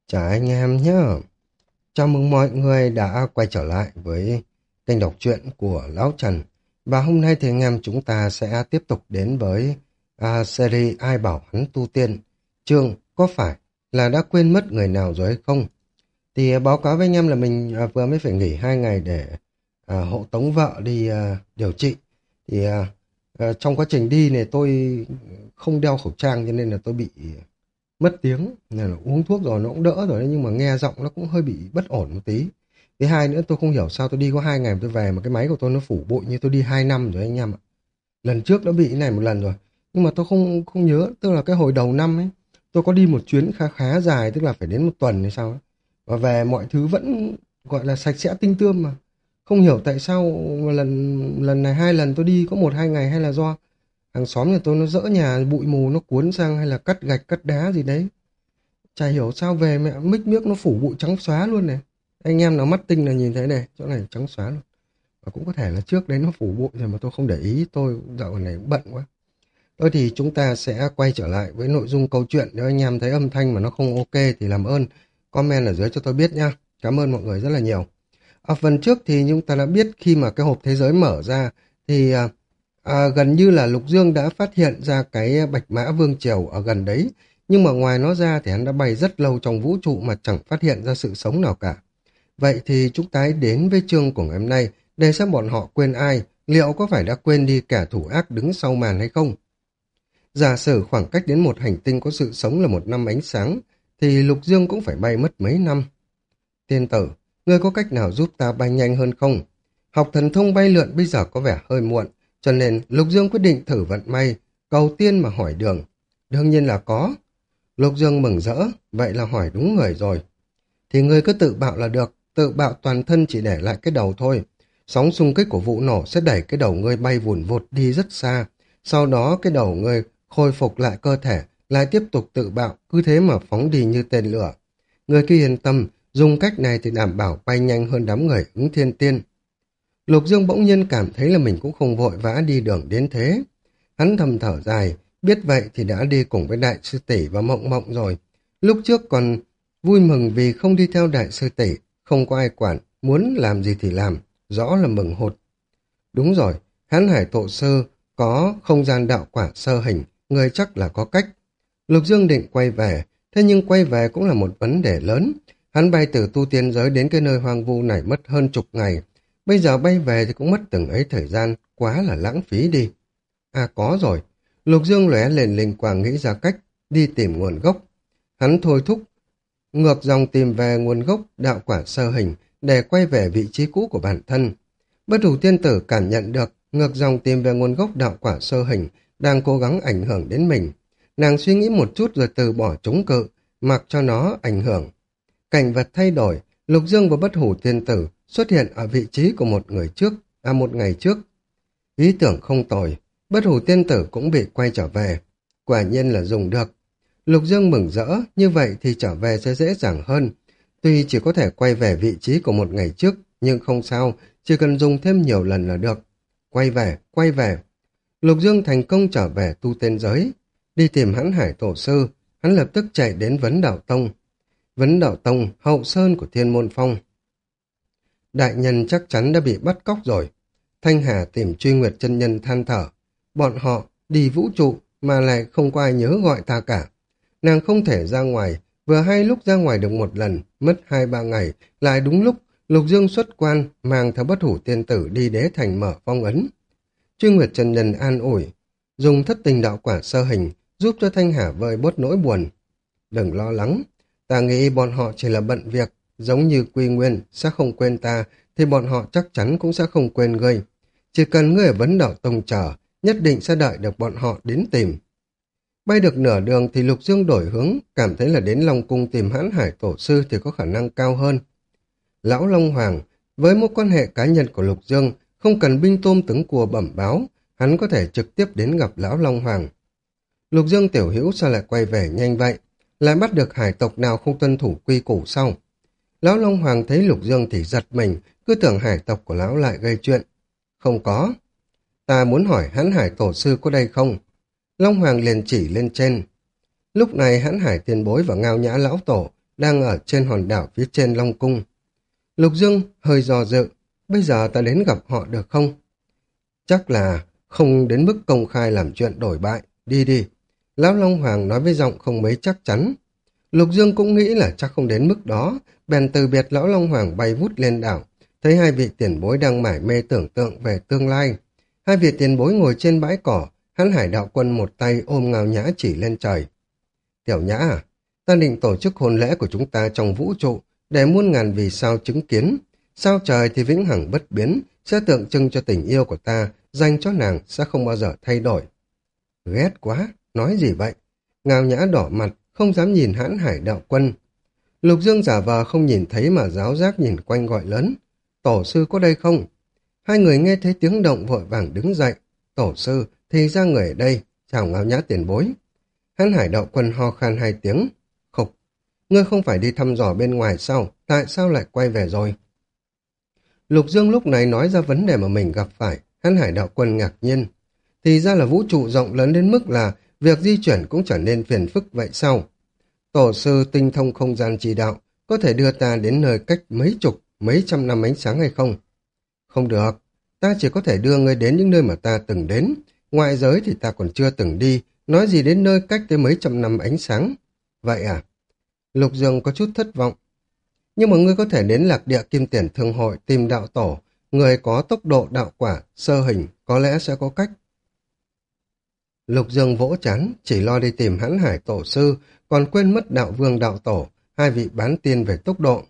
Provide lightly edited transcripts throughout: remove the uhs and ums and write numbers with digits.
Chào anh em nhé. Chào mừng mọi người đã quay trở lại với kênh đọc truyện của Lão Trần. Và hôm nay thì anh em chúng ta sẽ tiếp tục đến với series Ai bảo hắn tu tiên. Chương có phải là đã quên mất người nào rồi hay không? Thì báo cáo với anh em là mình vừa mới phải nghỉ 2 ngày để hộ tống vợ đi điều trị. Thì trong quá trình đi này tôi không đeo khẩu trang cho nên là tôi bị mất tiếng, nên là uống thuốc rồi nó cũng đỡ rồi đấy, nhưng mà nghe giọng nó cũng hơi bị bất ổn một tí. Thứ hai nữa, tôi không hiểu sao tôi đi có 2 ngày mà tôi về mà cái máy của tôi nó phủ bụi như tôi đi 2 năm rồi anh em ạ. Lần trước đã bị cái này một lần rồi, nhưng mà tôi không không nhớ, tức là cái hồi đầu năm ấy tôi có đi một chuyến khá khá dài, tức là phải đến 1 tuần hay sao ấy. Và về mọi thứ vẫn gọi là sạch sẽ tinh tươm mà không hiểu tại sao mà lần lần này 2 lần tôi đi có 1 2 ngày, hay là do hàng xóm nhà tôi nó dỡ nhà bụi mù nó cuốn sang, hay là cắt gạch cắt đá gì đấy. Chả hiểu sao về mẹ mích miếc nó phủ bụi trắng xóa luôn này. Anh em nào mắt tinh là nhìn thấy này, chỗ này trắng xóa luôn. Và cũng có thể là trước đấy nó phủ bụi rồi mà tôi không để ý, tôi dạo này cũng bận quá. Thôi thì chúng ta sẽ quay trở lại với nội dung câu chuyện. Nếu anh em thấy âm thanh mà nó không ok thì làm ơn comment ở dưới cho tôi biết nha. Cảm ơn mọi người rất là nhiều. Ở phần trước thì chúng ta đã biết khi mà cái hộp thế giới mở ra thì gần như là Lục Dương đã phát hiện ra cái Bạch Mã Vương Triều ở gần đấy. Nhưng mà ngoài nó ra thì hắn đã bay rất lâu trong vũ trụ mà chẳng phát hiện ra sự sống nào cả. Vậy thì chúng ta hãy đến với chương của ngày hôm nay để xem bọn họ quên ai, liệu có phải đã quên đi kẻ thủ ác đứng sau màn hay không? Giả sử khoảng cách đến một hành tinh có sự sống là 1 năm ánh sáng, thì Lục Dương cũng phải bay mất mấy năm. Tiên tử, ngươi có cách nào giúp ta bay nhanh hơn không? Học thần thông bay lượn bây giờ có vẻ hơi muộn, cho nên Lục Dương quyết định thử vận may, cầu tiên mà hỏi đường. Đương nhiên là có. Lục Dương mừng rỡ, vậy là hỏi đúng người rồi. Thì ngươi cứ tự bạo là được, tự bạo toàn thân chỉ để lại cái đầu thôi. Sóng xung kích của vụ nổ sẽ đẩy cái đầu ngươi bay vụn vụt đi rất xa. Sau đó cái đầu ngươi khôi phục lại cơ thể, lại tiếp tục tự bạo, cứ thế mà phóng đi như tên lửa. Ngươi cứ yên tâm, dùng cách này thì đảm bảo bay nhanh hơn đám người ứng thiên tiên. Lục Dương bỗng nhiên cảm thấy là mình cũng không vội vã đi đường đến thế. Hắn thầm thở dài, biết vậy thì đã đi cùng với đại sư tỷ và Mộng Mộng rồi. Lúc trước còn vui mừng vì không đi theo đại sư tỷ, không có ai quản, muốn làm gì thì làm, rõ là mừng hụt. Đúng rồi, Hán Hải Tổ Sư có không gian đạo quả sơ hình, người chắc là có cách. Lục Dương định quay về, thế nhưng quay về cũng là một vấn đề lớn. Hắn bay từ tu tiên giới đến cái nơi hoang vu này mất hơn chục ngày. Bây giờ bay về thì cũng mất từng ấy thời gian, quá là lãng phí đi. À có rồi, Lục Dương lóe lên linh quang nghĩ ra cách, đi tìm nguồn gốc. Hắn thôi thúc, ngược dòng tìm về nguồn gốc đạo quả sơ hình để quay về vị trí cũ của bản thân. Bất hủ tiên tử cảm nhận được ngược dòng tìm về nguồn gốc đạo quả sơ hình đang cố gắng ảnh hưởng đến mình. Nàng suy nghĩ một chút rồi từ bỏ chống cự, mặc cho nó ảnh hưởng. Cảnh vật thay đổi, Lục Dương và bất hủ tiên tử xuất hiện ở vị trí của một ngày trước. Ý tưởng không tồi, bất hủ tiên tử cũng bị quay trở về. Quả nhiên là dùng được. Lục Dương mừng rỡ, như vậy thì trở về sẽ dễ dàng hơn. Tuy chỉ có thể quay về vị trí của một ngày trước, nhưng không sao, chỉ cần dùng thêm nhiều lần là được. Quay về, quay về. Lục Dương thành công trở về tu tiên giới. Đi tìm Hãn Hải Tổ Sư, hắn lập tức chạy đến Vấn Đạo Tông. Vấn Đạo Tông, hậu sơn của Thiên Môn Phong. Đại nhân chắc chắn đã bị bắt cóc rồi. Thanh Hà tìm Truy Nguyệt chân nhân than thở. Bọn họ đi vũ trụ mà lại không có ai nhớ gọi ta cả. Nàng không thể ra ngoài, vừa hay lúc ra ngoài được một lần, mất 2 3 ngày, lại đúng lúc Lục Dương xuất quan mang theo bất hủ tiên tử đi đế thành mở phong ấn. Truy Nguyệt chân nhân an ủi, dùng thất tình đạo quả sơ hình giúp cho Thanh Hà vơi bớt nỗi buồn. Đừng lo lắng, ta nghĩ bọn họ chỉ là bận việc, giống như Quy Nguyên sẽ không quên ta, thì bọn họ chắc chắn cũng sẽ không quên ngươi. Chỉ cần ngươi ở Vấn Đạo Tông chờ, nhất định sẽ đợi được bọn họ đến tìm. Bay được nửa đường thì Lục Dương đổi hướng, cảm thấy là đến Long Cung tìm Hãn Hải Tổ Sư thì có khả năng cao hơn. Lão Long Hoàng, với mối quan hệ cá nhân của Lục Dương, không cần binh tôm tướng cua bẩm báo, hắn có thể trực tiếp đến gặp Lão Long Hoàng. Lục Dương tiểu hữu sao lại quay về nhanh vậy? Lại bắt được hải tộc nào không tuân thủ quy củ sau? Lão Long Hoàng thấy Lục Dương thì giật mình, cứ tưởng hải tộc của lão lại gây chuyện. Không có. Ta muốn hỏi Hãn Hải Tổ Sư có đây không? Long Hoàng liền chỉ lên trên. Lúc này Hãn Hải Tiền Bối và Ngao Nhã Lão Tổ đang ở trên hòn đảo phía trên Long Cung. Lục Dương hơi do dự, bây giờ ta đến gặp họ được không? Chắc là không đến mức công khai làm chuyện đổi bại, đi đi. Lão Long Hoàng nói với giọng không mấy chắc chắn. Lục Dương cũng nghĩ là chắc không đến mức đó, bèn từ biệt Lão Long Hoàng bay vút lên đảo, thấy hai vị tiền bối đang mải mê tưởng tượng về tương lai. Hai vị tiền bối ngồi trên bãi cỏ, Hán Hải Đạo Quân một tay ôm Ngao Nhã chỉ lên trời. Tiểu Nhã à, ta định tổ chức hôn lễ của chúng ta trong vũ trụ, để muôn ngàn vì sao chứng kiến. Sao trời thì vĩnh hằng bất biến, sẽ tượng trưng cho tình yêu của ta, dành cho nàng sẽ không bao giờ thay đổi. Ghét quá, nói gì vậy? Ngao Nhã đỏ mặt, không dám nhìn Hãn Hải Đạo Quân. Lục Dương giả vờ không nhìn thấy mà giáo giác nhìn quanh gọi lớn. Tổ sư có đây không? Hai người nghe thấy tiếng động vội vàng đứng dậy. Tổ sư, thì ra người ở đây, chào Ngao Nhã tiền bối. Hãn Hải Đạo Quân ho khan hai tiếng. Khục, ngươi không phải đi thăm dò bên ngoài sao? Tại sao lại quay về rồi? Lục Dương lúc này nói ra vấn đề mà mình gặp phải. Hãn Hải Đạo Quân ngạc nhiên. Thì ra là vũ trụ rộng lớn đến mức là việc di chuyển cũng trở nên phiền phức vậy sao? Tổ sư tinh thông không gian chỉ đạo, có thể đưa ta đến nơi cách mấy chục, mấy trăm năm ánh sáng hay không? Không được, ta chỉ có thể đưa ngươi đến những nơi mà ta từng đến. Ngoại giới thì ta còn chưa từng đi, nói gì đến nơi cách tới mấy trăm năm ánh sáng. Vậy à? Lục Dương có chút thất vọng. Nhưng mà ngươi có thể đến Lạc Địa Kim Tiền Thương Hội tìm đạo tổ, người có tốc độ đạo quả, sơ hình, có lẽ sẽ có cách. Lục Dương vỗ chán, chỉ lo đi tìm Hãn Hải tổ sư, còn quên mất đạo vương đạo tổ, hai vị bán tiên về tốc độ.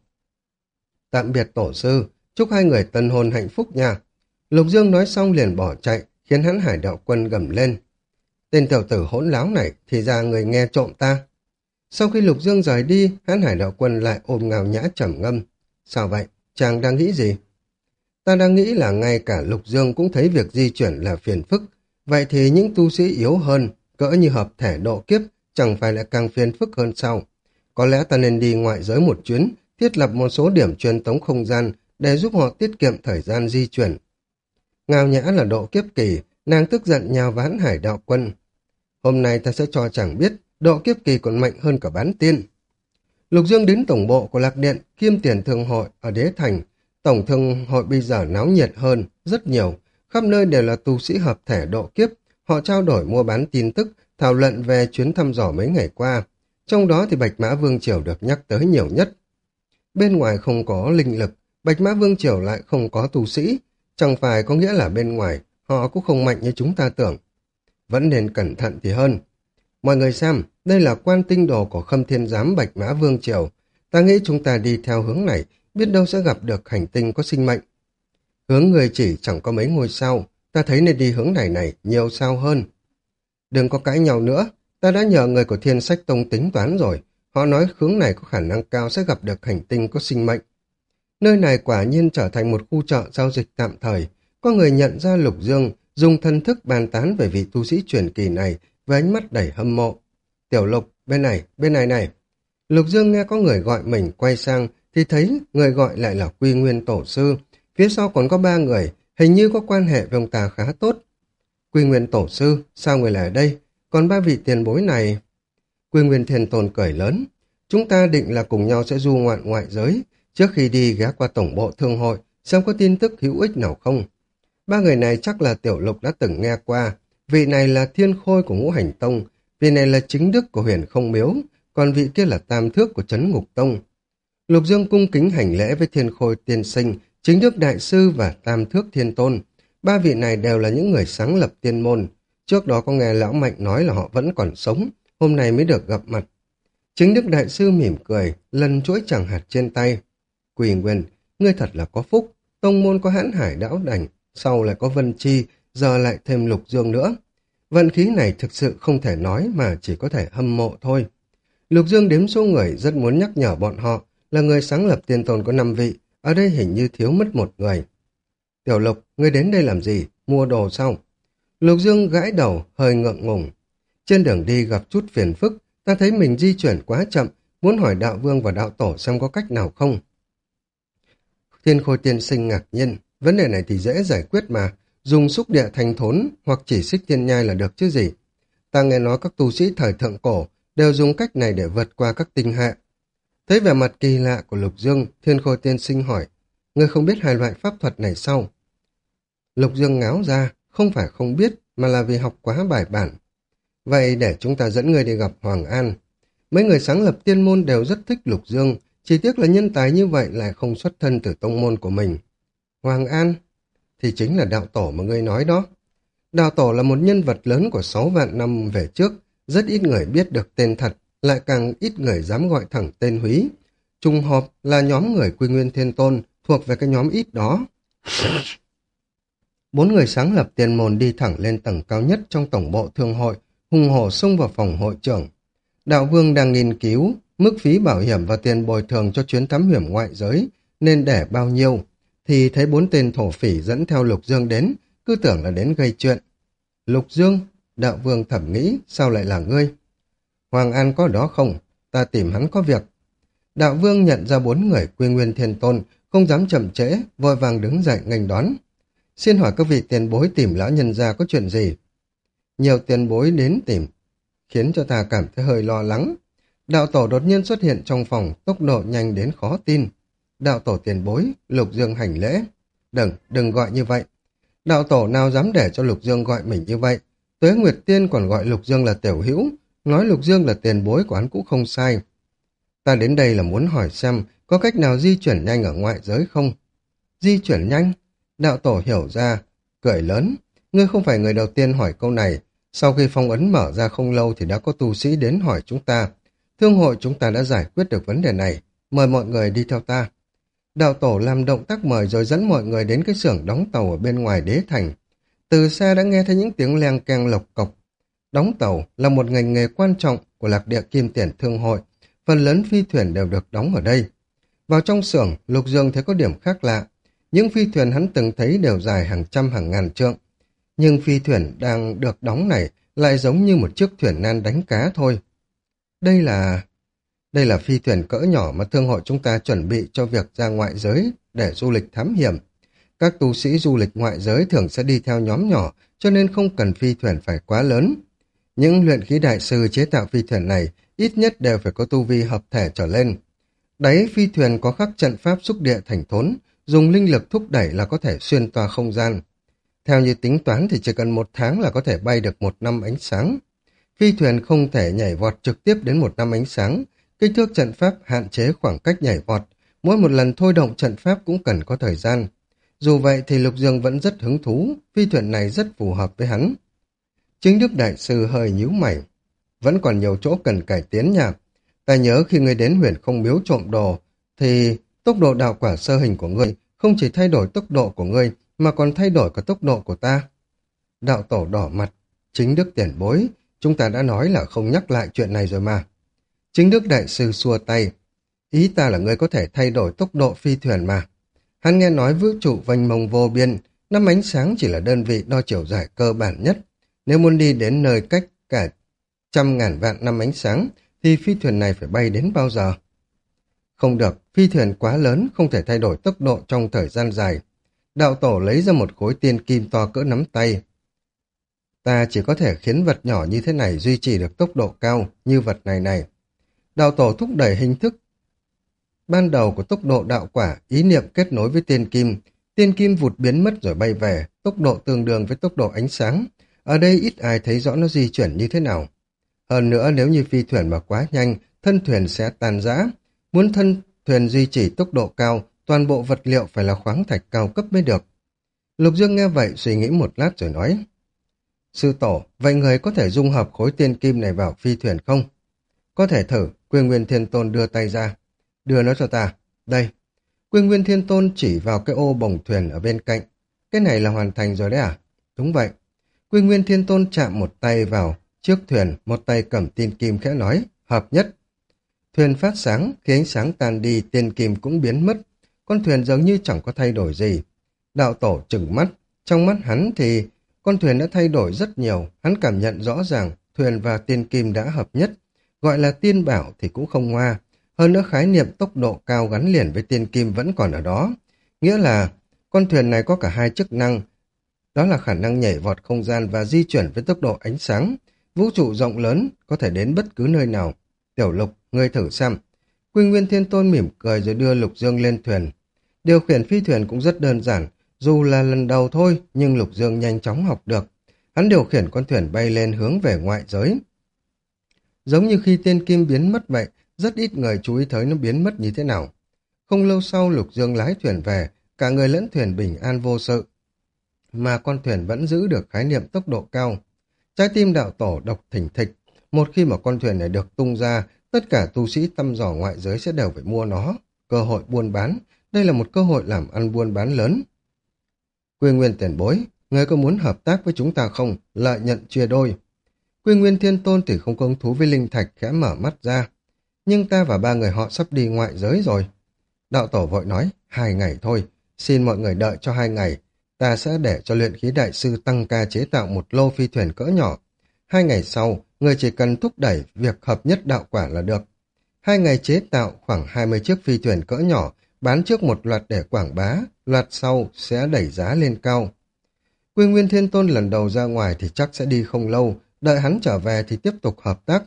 Tạm biệt tổ sư, chúc hai người tân hôn hạnh phúc nha. Lục Dương nói xong liền bỏ chạy, khiến Hãn Hải Đạo Quân gầm lên. Tên tiểu tử hỗn láo này, thì ra người nghe trộm ta. Sau khi Lục Dương rời đi, Hãn Hải Đạo Quân lại ôm Ngao Nhã trầm ngâm. Sao vậy? Chàng đang nghĩ gì? Ta đang nghĩ là ngay cả Lục Dương cũng thấy việc di chuyển là phiền phức. Vậy thì những tu sĩ yếu hơn, cỡ như hợp thể độ kiếp, chẳng phải lại càng phiền phức hơn sao? Có lẽ ta nên đi ngoại giới một chuyến, thiết lập một số điểm truyền tống không gian để giúp họ tiết kiệm thời gian di chuyển. Ngao Nhã là độ kiếp kỳ, nàng tức giận nhào vào Hãn Hải Đạo Quân. Hôm nay ta sẽ cho chàng biết, độ kiếp kỳ còn mạnh hơn cả bán tiên. Lục Dương đến tổng bộ của Lạc Điện, Kim Tiền Thương Hội ở Đế Thành. Tổng thương hội bây giờ náo nhiệt hơn, rất nhiều. Khắp nơi đều là tu sĩ hợp thể độ kiếp. Họ trao đổi mua bán tin tức, thảo luận về chuyến thăm dò mấy ngày qua. Trong đó thì Bạch Mã Vương Triều được nhắc tới nhiều nhất. Bên ngoài không có linh lực, Bạch Mã Vương Triều lại không có tu sĩ. Chẳng phải có nghĩa là bên ngoài, họ cũng không mạnh như chúng ta tưởng. Vẫn nên cẩn thận thì hơn. Mọi người xem, đây là quan tinh đồ của Khâm Thiên Giám Bạch Mã Vương Triều. Ta nghĩ chúng ta đi theo hướng này, biết đâu sẽ gặp được hành tinh có sinh mệnh. Hướng người chỉ chẳng có mấy ngôi sao, ta thấy nên đi hướng này nhiều sao hơn. Đừng có cãi nhau nữa, ta đã nhờ người của Thiên Sách Tông tính toán rồi. Họ nói hướng này có khả năng cao sẽ gặp được hành tinh có sinh mệnh. Nơi này quả nhiên trở thành một khu chợ giao dịch tạm thời. Có người nhận ra Lục Dương, dùng thân thức bàn tán về vị tu sĩ truyền kỳ này với ánh mắt đầy hâm mộ. Tiểu Lục, bên này này. Lục Dương nghe có người gọi mình quay sang thì thấy người gọi lại là Quy Nguyên Tổ Sư. Phía sau còn có ba người, hình như có quan hệ với ông ta khá tốt. Quy Nguyên Tổ Sư, sao người lại ở đây? Còn ba vị tiền bối này... Quy Nguyên Thiên Tôn cười lớn. Chúng ta định là cùng nhau sẽ du ngoạn ngoại giới. Trước khi đi ghé qua tổng bộ thương hội, xem có tin tức hữu ích nào không. Ba người này chắc là Tiểu Lục đã từng nghe qua. Vị này là Thiên Khôi của Ngũ Hành Tông, vị này là Chính Đức của Huyền Không Miếu, còn vị kia là Tam Thước của Trấn Ngục Tông. Lục Dương cung kính hành lễ với Thiên Khôi tiên sinh, Chính Đức Đại Sư và Tam Thước Thiên Tôn. Ba vị này đều là những người sáng lập tiên môn. Trước đó có nghe Lão Mạnh nói là họ vẫn còn sống, hôm nay mới được gặp mặt. Chính Đức Đại Sư mỉm cười, lần chuỗi chẳng hạt trên tay. Quỳ Nguyên, ngươi thật là có phúc, tông môn có Hãn Hải Đão Đành, sau lại có Vân Chi, giờ lại thêm Lục Dương nữa. Vận khí này thực sự không thể nói mà chỉ có thể hâm mộ thôi. Lục Dương đếm số người rất muốn nhắc nhở bọn họ là người sáng lập tiên tôn có 5 vị, ở đây hình như thiếu mất một người. Tiểu Lục, ngươi đến đây làm gì? Mua đồ sao? Lục Dương gãi đầu, hơi ngượng ngùng. Trên đường đi gặp chút phiền phức, ta thấy mình di chuyển quá chậm, muốn hỏi đạo vương và đạo tổ xem có cách nào không. Thiên Khôi tiên sinh ngạc nhiên, vấn đề này thì dễ giải quyết mà, dùng xúc địa thành thốn hoặc chỉ xích thiên nhai là được chứ gì. Ta nghe nói các tu sĩ thời thượng cổ đều dùng cách này để vượt qua các tinh hệ. Thấy vẻ mặt kỳ lạ của Lục Dương, Thiên Khôi tiên sinh hỏi, ngươi không biết hai loại pháp thuật này sao? Lục Dương ngáo ra, không phải không biết, mà là vì học quá bài bản. Vậy để chúng ta dẫn ngươi đi gặp Hoàng An. Mấy người sáng lập tiên môn đều rất thích Lục Dương, chỉ tiếc là nhân tài như vậy lại không xuất thân từ tông môn của mình. Hoàng An thì chính là đạo tổ mà ngươi nói đó. Đạo tổ là một nhân vật lớn của 6 vạn năm về trước, rất ít người biết được tên thật, lại càng ít người dám gọi thẳng tên húy. Trùng hợp là nhóm người Quy Nguyên Thiên Tôn, thuộc về cái nhóm ít đó. 4 người sáng lập tiền môn đi thẳng lên tầng cao nhất trong tổng bộ thương hội, hùng hổ xông vào phòng hội trưởng. Đạo Vương đang nghiên cứu mức phí bảo hiểm và tiền bồi thường cho chuyến thám hiểm ngoại giới nên để bao nhiêu, thì thấy 4 tên thổ phỉ dẫn theo Lục Dương đến, cứ tưởng là đến gây chuyện. Lục Dương, Đạo Vương thầm nghĩ, sao lại là ngươi? Hoàng An có đó không? Ta tìm hắn có việc. Đạo Vương nhận ra 4 người Quy Nguyên Thiên Tôn, không dám chậm trễ, vội vàng đứng dậy nghênh đón. Xin hỏi các vị tiền bối tìm lão nhân gia có chuyện gì? Nhiều tiền bối đến tìm, khiến cho ta cảm thấy hơi lo lắng. Đạo tổ đột nhiên xuất hiện trong phòng, tốc độ nhanh đến khó tin. Đạo tổ tiền bối, Lục Dương hành lễ. Đừng gọi như vậy. Đạo tổ nào dám để cho Lục Dương gọi mình như vậy? Tuế Nguyệt Tiên còn gọi Lục Dương là tiểu hữu, nói Lục Dương là tiền bối của hắn cũng không sai. Ta đến đây là muốn hỏi xem có cách nào di chuyển nhanh ở ngoại giới không? Di chuyển nhanh? Đạo tổ hiểu ra, cười lớn. Ngươi không phải người đầu tiên hỏi câu này. Sau khi phong ấn mở ra không lâu thì đã có tu sĩ đến hỏi chúng ta. Thương hội chúng ta đã giải quyết được vấn đề này. Mời mọi người đi theo ta. Đạo tổ làm động tác mời rồi dẫn mọi người đến cái xưởng đóng tàu ở bên ngoài đế thành. Từ xa đã nghe thấy những tiếng leng keng lộc cộc. Đóng tàu là một ngành nghề quan trọng của lạc địa kim tiền thương hội. Phần lớn phi thuyền đều được đóng ở đây. Vào trong xưởng, Lục Dương thấy có điểm khác lạ. Những phi thuyền hắn từng thấy đều dài hàng trăm hàng ngàn trượng. Nhưng phi thuyền đang được đóng này lại giống như một chiếc thuyền nan đánh cá thôi. Đây là phi thuyền cỡ nhỏ mà thương hội chúng ta chuẩn bị cho việc ra ngoại giới để du lịch thám hiểm. Các tu sĩ du lịch ngoại giới thường sẽ đi theo nhóm nhỏ, cho nên không cần phi thuyền phải quá lớn. Những luyện khí đại sư chế tạo phi thuyền này ít nhất đều phải có tu vi hợp thể trở lên. Đáy phi thuyền có khắc trận pháp xúc địa thành thốn, dùng linh lực thúc đẩy là có thể xuyên toa không gian. Theo như tính toán thì chỉ cần 1 tháng là có thể bay được 1 năm ánh sáng. Phi thuyền không thể nhảy vọt trực tiếp đến 1 năm ánh sáng, kích thước trận pháp hạn chế khoảng cách nhảy vọt, mỗi một lần thôi động trận pháp cũng cần có thời gian. Dù vậy thì Lục Dương vẫn rất hứng thú, phi thuyền này rất phù hợp với hắn. Chính Đức Đại Sư hơi nhíu mày. Vẫn còn nhiều chỗ cần cải tiến nha. Ta nhớ khi ngươi đến Huyền Không Miếu trộm đồ, thì tốc độ đạo quả sơ hình của ngươi không chỉ thay đổi tốc độ của ngươi, mà còn thay đổi cả tốc độ của ta. Đạo tổ đỏ mặt. Chính Đức tiền bối, chúng ta đã nói là không nhắc lại chuyện này rồi mà. Chính Đức Đại Sư xua tay. Ý ta là ngươi có thể thay đổi tốc độ phi thuyền mà. Hắn nghe nói vũ trụ vênh mông vô biên, năm ánh sáng chỉ là đơn vị đo chiều dài cơ bản nhất. Nếu muốn đi đến nơi cách cả 100.000 vạn năm ánh sáng, thì phi thuyền này phải bay đến bao giờ? Không được, phi thuyền quá lớn, không thể thay đổi tốc độ trong thời gian dài. Đạo tổ lấy ra một khối tiên kim to cỡ nắm tay. Ta chỉ có thể khiến vật nhỏ như thế này duy trì được tốc độ cao, như vật này này. Đạo tổ thúc đẩy hình thức ban đầu của tốc độ đạo quả, ý niệm kết nối với tiên kim vụt biến mất rồi bay về, tốc độ tương đương với tốc độ ánh sáng. Ở đây ít ai thấy rõ nó di chuyển như thế nào. Hơn nữa nếu như phi thuyền mà quá nhanh, thân thuyền sẽ tan rã. Muốn thân thuyền duy trì tốc độ cao, toàn bộ vật liệu phải là khoáng thạch cao cấp mới được. Lục Dương nghe vậy suy nghĩ một lát rồi nói. Sư tổ, vậy người có thể dung hợp khối tiên kim này vào phi thuyền không? Có thể thử, Quy Nguyên Thiên Tôn đưa tay ra. Đưa nó cho ta. Đây. Quy Nguyên Thiên Tôn chỉ vào cái ô bồng thuyền ở bên cạnh. Cái này là hoàn thành rồi đấy à? Đúng vậy. Quy Nguyên Thiên Tôn chạm một tay vào trước thuyền, một tay cầm tiên kim khẽ nói, hợp nhất. Thuyền phát sáng, khi ánh sáng tan đi, tiên kim cũng biến mất. Con thuyền giống như chẳng có thay đổi gì. Đạo tổ trừng mắt. Trong mắt hắn thì con thuyền đã thay đổi rất nhiều. Hắn cảm nhận rõ ràng thuyền và tiên kim đã hợp nhất. Gọi là tiên bảo thì cũng không ngoa. Hơn nữa khái niệm tốc độ cao gắn liền với tiên kim vẫn còn ở đó. Nghĩa là con thuyền này có cả hai chức năng. Đó là khả năng nhảy vọt không gian và di chuyển với tốc độ ánh sáng. Vũ trụ rộng lớn, có thể đến bất cứ nơi nào. Tiểu Lục, ngươi thử xem. Quy Nguyên Thiên Tôn mỉm cười rồi đưa Lục Dương lên thuyền. Điều khiển phi thuyền cũng rất đơn giản, dù là lần đầu thôi nhưng Lục Dương nhanh chóng học được. Hắn điều khiển con thuyền bay lên hướng về ngoại giới. Giống như khi tiên kim biến mất vậy, rất ít người chú ý tới nó biến mất như thế nào. Không lâu sau Lục Dương lái thuyền về, cả người lẫn thuyền bình an vô sự. Mà con thuyền vẫn giữ được khái niệm tốc độ cao. Trái tim đạo tổ độc thình thịch. Một khi mà con thuyền này được tung ra, tất cả tu sĩ thăm dò ngoại giới sẽ đều phải mua nó. Cơ hội buôn bán, đây là một cơ hội làm ăn buôn bán lớn. Quy Nguyên tiền bối, người có muốn hợp tác với chúng ta không? Lợi nhận chia đôi. Quy Nguyên Thiên Tôn thì không có hứng thú với linh thạch, khẽ mở mắt ra. Nhưng ta và ba người họ sắp đi ngoại giới rồi. Đạo tổ vội nói, 2 ngày thôi, xin mọi người đợi cho 2 ngày. Ta sẽ để cho luyện khí đại sư tăng ca chế tạo một lô phi thuyền cỡ nhỏ. 2 ngày sau, người chỉ cần thúc đẩy việc hợp nhất đạo quả là được. 2 ngày chế tạo khoảng 20 chiếc phi thuyền cỡ nhỏ, bán trước một loạt để quảng bá, loạt sau sẽ đẩy giá lên cao. Quy Nguyên Thiên Tôn lần đầu ra ngoài thì chắc sẽ đi không lâu, đợi hắn trở về thì tiếp tục hợp tác.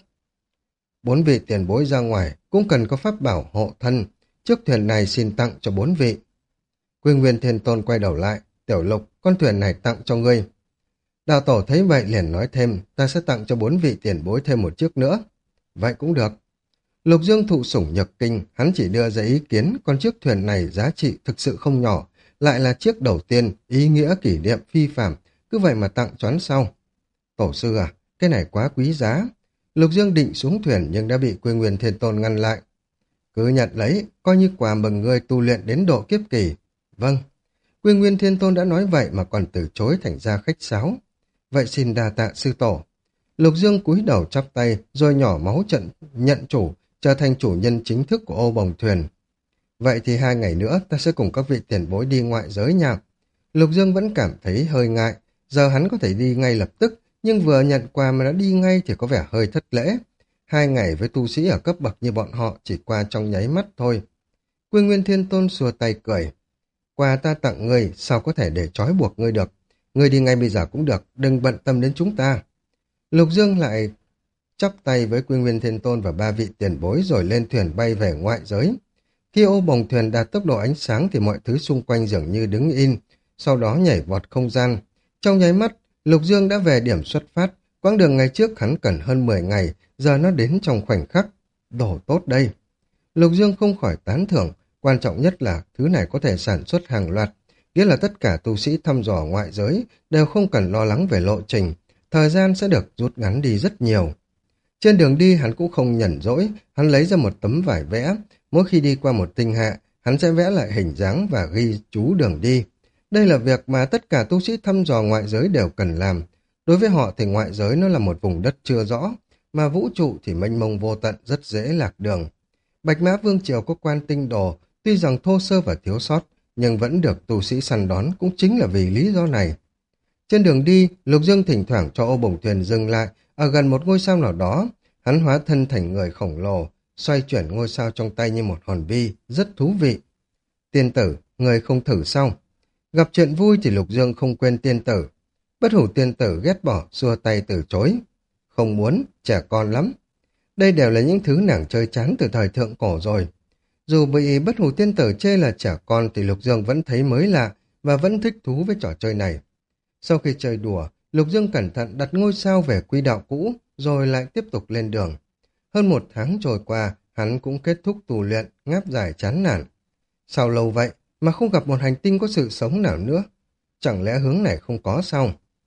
4 vị tiền bối ra ngoài cũng cần có pháp bảo hộ thân, chiếc thuyền này xin tặng cho 4 vị. Quy Nguyên Thiên Tôn quay đầu lại, Tiểu Lục, con thuyền này tặng cho ngươi. Đạo tổ thấy vậy liền nói thêm, ta sẽ tặng cho 4 vị tiền bối thêm một chiếc nữa. Vậy cũng được. Lục Dương thụ sủng nhược kinh, hắn chỉ đưa ra ý kiến, con chiếc thuyền này giá trị thực sự không nhỏ, lại là chiếc đầu tiên, ý nghĩa kỷ niệm phi phàm, cứ vậy mà tặng choán sau. Tổ sư à, cái này quá quý giá. Lục Dương định xuống thuyền nhưng đã bị Quy Nguyên Thiên Tôn ngăn lại. Cứ nhận lấy, coi như quà mừng ngươi tu luyện đến độ kiếp kỳ. Vâng. Quy Nguyên Thiên Tôn đã nói vậy mà còn từ chối thành ra khách sáo. Vậy xin đa tạ sư tổ. Lục Dương cúi đầu chắp tay, rồi nhỏ máu nhận chủ, trở thành chủ nhân chính thức của ô bồng thuyền. Vậy thì 2 ngày nữa ta sẽ cùng các vị tiền bối đi ngoại giới nha. Lục Dương vẫn cảm thấy hơi ngại, giờ hắn có thể đi ngay lập tức, nhưng vừa nhận quà mà đã đi ngay thì có vẻ hơi thất lễ. 2 ngày với tu sĩ ở cấp bậc như bọn họ chỉ qua trong nháy mắt thôi. Quy Nguyên Thiên Tôn xua tay cười. Quà ta tặng ngươi, sao có thể để trói buộc ngươi được? Ngươi đi ngay bây giờ cũng được, đừng bận tâm đến chúng ta. Lục Dương lại chắp tay với Quy Nguyên Thiên Tôn và 3 vị tiền bối rồi lên thuyền bay về ngoại giới. Khi ô bồng thuyền đạt tốc độ ánh sáng thì mọi thứ xung quanh dường như đứng in, sau đó nhảy vọt không gian. Trong nháy mắt, Lục Dương đã về điểm xuất phát, quãng đường ngày trước hắn cần hơn 10 ngày, giờ nó đến trong khoảnh khắc. Đồ tốt đây! Lục Dương không khỏi tán thưởng, quan trọng nhất là thứ này có thể sản xuất hàng loạt, nghĩa là tất cả tu sĩ thăm dò ngoại giới đều không cần lo lắng về lộ trình, thời gian sẽ được rút ngắn đi rất nhiều. Trên đường đi hắn cũng không nhẫn rỗi, hắn lấy ra một tấm vải vẽ, mỗi khi đi qua một tinh hệ, hắn sẽ vẽ lại hình dáng và ghi chú đường đi. Đây là việc mà tất cả tu sĩ thăm dò ngoại giới đều cần làm. Đối với họ thì ngoại giới nó là một vùng đất chưa rõ, mà vũ trụ thì mênh mông vô tận rất dễ lạc đường. Bạch Mã Vương Triều có quan tinh đồ, tuy rằng thô sơ và thiếu sót, nhưng vẫn được tu sĩ săn đón cũng chính là vì lý do này. Trên đường đi, Lục Dương thỉnh thoảng cho ô bồng thuyền dừng lại ở gần một ngôi sao nào đó. Hắn hóa thân thành người khổng lồ, xoay chuyển ngôi sao trong tay như một hòn bi, rất thú vị. Tiên tử, người không thử sao? Gặp chuyện vui thì Lục Dương không quên tiên tử. Bất hủ tiên tử ghét bỏ, xua tay từ chối. Không muốn, trẻ con lắm. Đây đều là những thứ nàng chơi chán từ thời thượng cổ rồi. Dù bị bất hủ tiên tử chê là trẻ con thì Lục Dương vẫn thấy mới lạ và vẫn thích thú với trò chơi này. Sau khi chơi đùa, Lục Dương cẩn thận đặt ngôi sao về quỹ đạo cũ, rồi lại tiếp tục lên đường. Hơn 1 tháng trôi qua, hắn cũng kết thúc tu luyện, ngáp dài chán nản. Sao lâu vậy mà không gặp một hành tinh có sự sống nào nữa? Chẳng lẽ hướng này không có sao?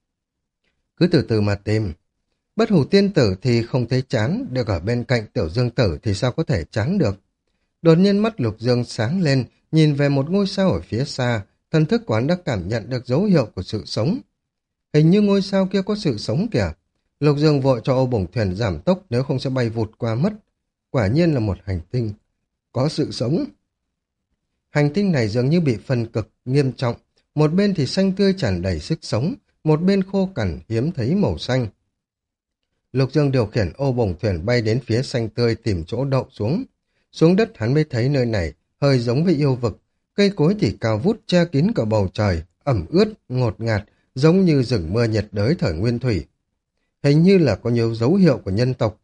Cứ từ từ mà tìm. Bất hủ tiên tử thì không thấy chán, được ở bên cạnh tiểu dương tử thì sao có thể chán được. Đột nhiên mắt Lục Dương sáng lên, nhìn về một ngôi sao ở phía xa, thần thức của hắn đã cảm nhận được dấu hiệu của sự sống. Hình như ngôi sao kia có sự sống kìa. Lục Dương vội cho ô bổng thuyền giảm tốc nếu không sẽ bay vụt qua mất. Quả nhiên là một hành tinh có sự sống. Hành tinh này dường như bị phân cực nghiêm trọng, một bên thì xanh tươi tràn đầy sức sống, một bên khô cằn hiếm thấy màu xanh. Lục Dương điều khiển ô bổng thuyền bay đến phía xanh tươi tìm chỗ đậu xuống. Xuống đất hắn mới thấy nơi này hơi giống với yêu vực, cây cối thì cao vút che kín cả bầu trời, ẩm ướt, ngột ngạt, giống như rừng mưa nhiệt đới thời nguyên thủy. Hình như là có nhiều dấu hiệu của nhân tộc.